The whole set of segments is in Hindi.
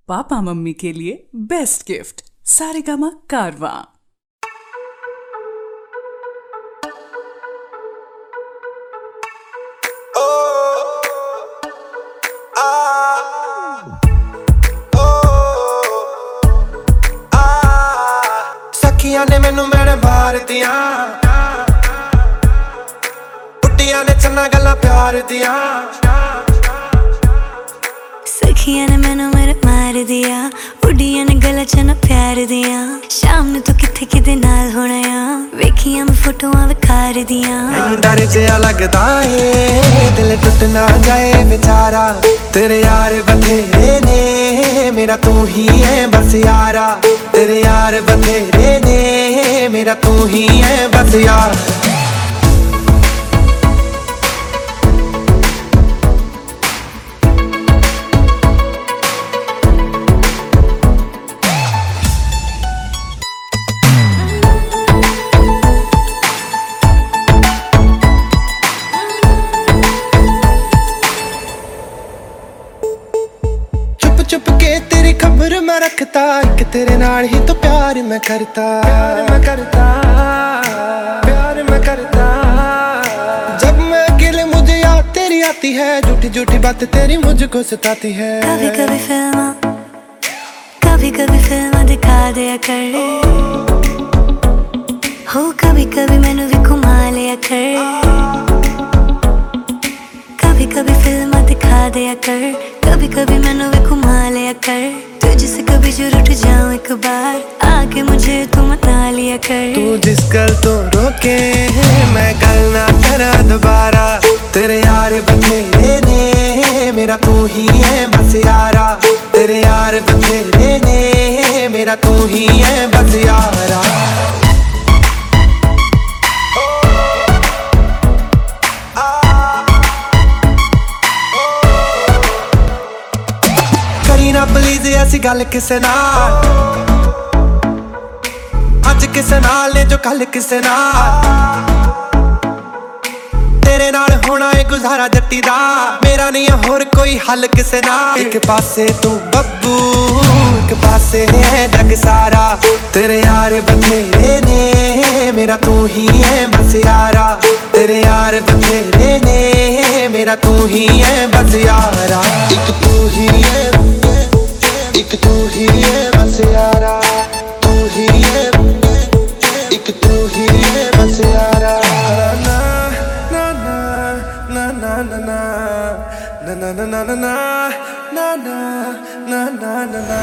पापा मम्मी के लिए बेस्ट गिफ्ट सारेगामा कारवां। सखियां ने मैनू मेरे मार दिया, बुड्डियां ने चन्ना गल्लां प्यार दिया। सखियां ने मैनू मेरे मार दिया, बुड्डियां ने गल्लां चन्ना प्यार दिया। शाम नू तू किथे किदे नाल होना आ, वेखियां मैं फोटोआं विखार दिया। डर जिहा लगदा ए दिल टुट ना जाए बेचारा, तेरे यार बथेरे ने मेरा तू ही है बस यारा। तेरे यार बथेरे ने मेरा तू ही है बस यार। चुप के तेरी खबर मैं रखता, एक तेरे नाल ही तो प्यार मैं करता। प्यार मैं करता, प्यार मैं करता। जब मैं अकेले मुझे याद तेरी आती है, झूठी झूठी बात तेरी मुझको सताती है। कभी कभी फिल्म दिखा दिया कर, हो कभी कभी मैनू भी घुमा लिया कर। कभी फिल्म दिखा दिया कर, कभी कभी मैनू भी घुमा लिया कर। तुझसे कभी जो रूठ जाऊं एक बार, आके मुझे तू मना लिया कर। तू जिस गल तो रोके मैं गल ना करा दोबारा। तेरे यार बथेरे ने मेरा तू ही है बस यारा। तेरे यार बथेरे ने मेरा तू ही है बस यारा। ना प्लीज ऐसी गल किसे नाल, अज किसे नाल ने जो कल किसे नाल। तेरे नाल होना है गुजारा जट्टी दा, मेरा नहीं है होर कोई हल किसे नाल। एक पासे तू बब्बू, एक पासे है जग सारा। तेरे यार बथेरे ने मेरा तू ही है बस यारा। तेरे यार बथेरे ने मेरा तू ही है बस यारा। एक तू ही है, एक तू ही है बस यारा। तू ही है, एक तू ही है बस यारा। ना ना ना ना ना ना ना ना ना ना ना ना ना ना ना ना।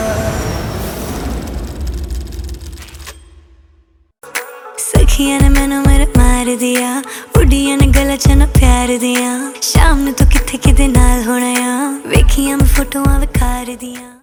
सखियां ने मैनू मेरे मार दिया, बुड्डियां ने गल्लां चन्ना प्यार दिया। शाम नू तू किथे किदे नाल होना आ, वेखियां मैं फोटोआं विखार दिया।